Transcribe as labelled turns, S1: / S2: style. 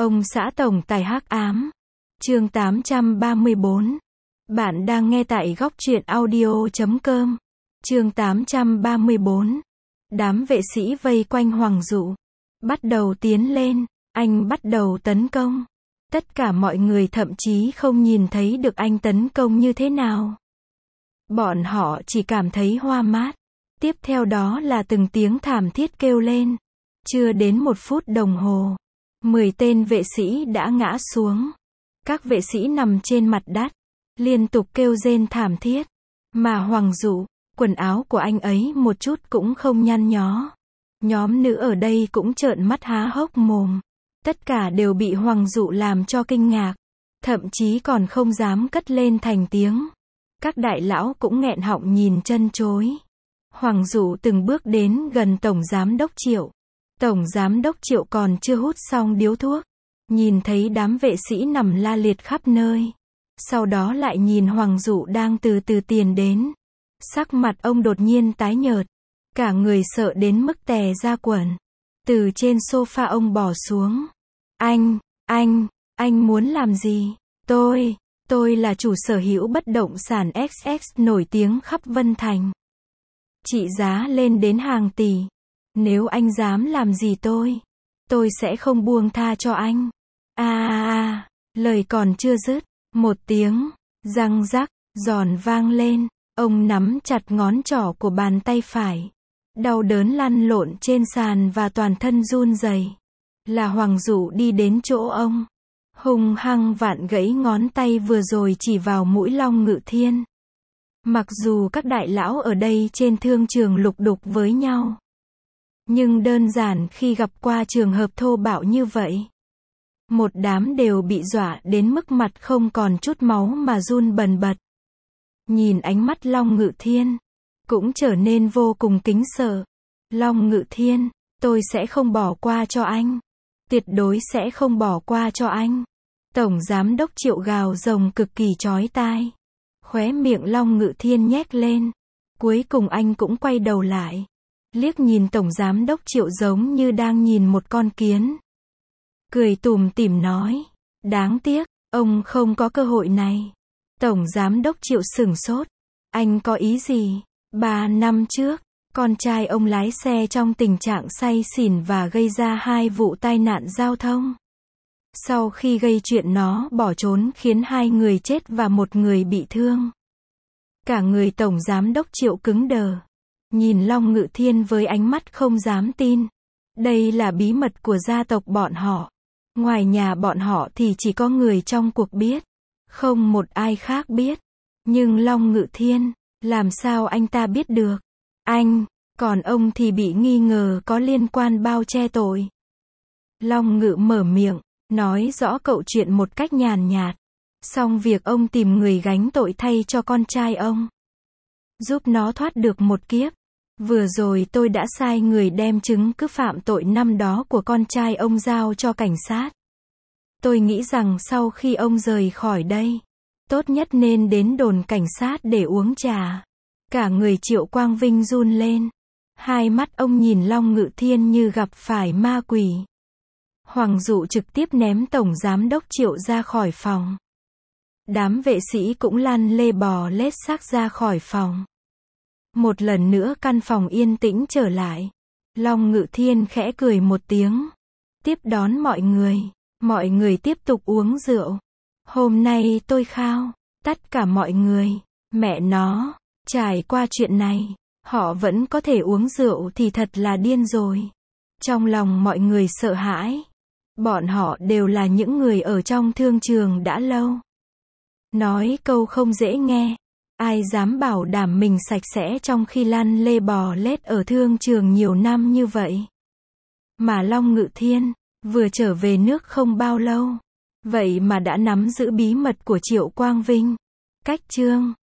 S1: Ông xã tổng tài hắc ám. Chương 834. Bạn đang nghe tại góc truyện audio.com. Chương 834. Đám vệ sĩ vây quanh Hoàng Dụ. Bắt đầu tiến lên, anh bắt đầu tấn công. Tất cả mọi người thậm chí không nhìn thấy được anh tấn công như thế nào. Bọn họ chỉ cảm thấy hoa mát. Tiếp theo đó là từng tiếng thảm thiết kêu lên. Chưa đến 1 phút đồng hồ, 10 tên vệ sĩ đã ngã xuống. Các vệ sĩ nằm trên mặt đất, liên tục kêu rên thảm thiết. Mà Hoàng Dụ, quần áo của anh ấy một chút cũng không nhăn nhó. Nhóm nữ ở đây cũng trợn mắt há hốc mồm. Tất cả đều bị Hoàng Dụ làm cho kinh ngạc. Thậm chí còn không dám cất lên thành tiếng. Các đại lão cũng nghẹn họng nhìn chân chối. Hoàng Dụ từng bước đến gần Tổng Giám đốc Triệu. Tổng Giám đốc Triệu còn chưa hút xong điếu thuốc. Nhìn thấy đám vệ sĩ nằm la liệt khắp nơi. Sau đó lại nhìn Hoàng Dụ đang từ từ tiến đến. Sắc mặt ông đột nhiên tái nhợt. Cả người sợ đến mức tè ra quần. Từ trên sofa ông bỏ xuống. Anh muốn làm gì? Tôi là chủ sở hữu bất động sản XX nổi tiếng khắp Vân Thành. Trị giá lên đến hàng tỷ. Nếu anh dám làm gì tôi sẽ không buông tha cho anh. Lời còn chưa dứt, một tiếng răng rắc giòn vang lên, ông nắm chặt ngón trỏ của bàn tay phải. Đau đớn lăn lộn trên sàn và toàn thân run rẩy. Là Hoàng Dụ đi đến chỗ ông, hung hăng vặn gãy ngón tay vừa rồi chỉ vào mũi Long Ngự Thiên. Mặc dù các đại lão ở đây trên thương trường lục đục với nhau, nhưng đơn giản khi gặp qua trường hợp thô bạo như vậy, một đám đều bị dọa đến mức mặt không còn chút máu mà run bần bật. Nhìn ánh mắt Long Ngự Thiên, cũng trở nên vô cùng kính sợ. Long Ngự Thiên, tôi sẽ không bỏ qua cho anh. Tuyệt đối sẽ không bỏ qua cho anh. Tổng Giám đốc Triệu gào rồng cực kỳ chói tai. Khóe miệng Long Ngự Thiên nhếch lên. Cuối cùng anh cũng quay đầu lại. Liếc nhìn Tổng Giám đốc Triệu giống như đang nhìn một con kiến. Cười tủm tỉm nói. Đáng tiếc, ông không có cơ hội này. Tổng Giám đốc Triệu sửng sốt. Anh có ý gì? 3 năm trước, con trai ông lái xe trong tình trạng say xỉn và gây ra 2 vụ tai nạn giao thông. Sau khi gây chuyện nó bỏ trốn khiến 2 người chết và 1 người bị thương. Cả người Tổng Giám đốc Triệu cứng đờ. Nhìn Long Ngự Thiên với ánh mắt không dám tin. Đây là bí mật của gia tộc bọn họ. Ngoài nhà bọn họ thì chỉ có người trong cuộc biết. Không một ai khác biết. Nhưng Long Ngự Thiên, làm sao anh ta biết được? Còn ông thì bị nghi ngờ có liên quan bao che tội. Long Ngự mở miệng, nói rõ cậu chuyện một cách nhàn nhạt. Xong việc ông tìm người gánh tội thay cho con trai ông. Giúp nó thoát được một kiếp. Vừa rồi tôi đã sai người đem chứng cứ phạm tội năm đó của con trai ông giao cho cảnh sát. Tôi nghĩ rằng sau khi ông rời khỏi đây, tốt nhất nên đến đồn cảnh sát để uống trà. Cả người Triệu Quang Vinh run lên. Hai mắt ông nhìn Long Ngự Thiên như gặp phải ma quỷ. Hoàng Dụ trực tiếp ném Tổng Giám đốc Triệu ra khỏi phòng. Đám vệ sĩ cũng lăn lê bò lết xác ra khỏi phòng. Một lần nữa căn phòng yên tĩnh trở lại. Long Ngự Thiên khẽ cười một tiếng. Tiếp đón mọi người. Mọi người tiếp tục uống rượu. Hôm nay tôi khao. Tất cả mọi người. Mẹ nó. Trải qua chuyện này, họ vẫn có thể uống rượu thì thật là điên rồi. Trong lòng mọi người sợ hãi. Bọn họ đều là những người ở trong thương trường đã lâu. Nói câu không dễ nghe. Ai dám bảo đảm mình sạch sẽ trong khi lăn lê bò lết ở thương trường nhiều năm như vậy. Mà Long Ngự Thiên, vừa trở về nước không bao lâu. Vậy mà đã nắm giữ bí mật của Triệu Quang Vinh. Cách chương